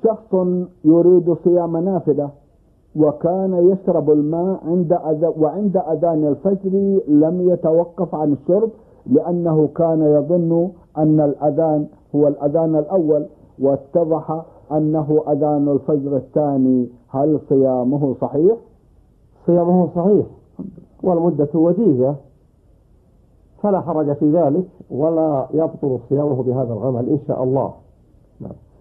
شخص يريد صيام نافلة وكان يشرب الماء وعند أذان الفجر لم يتوقف عن الشرب لأنه كان يظن أن الأذان هو الأذان الأول واتضح أنه أذان الفجر الثاني، هل صيامه صحيح؟ صيامه صحيح والمدة وجيزة، فلا حرج في ذلك ولا يبطل صيامه بهذا العمل إن شاء الله. نعم.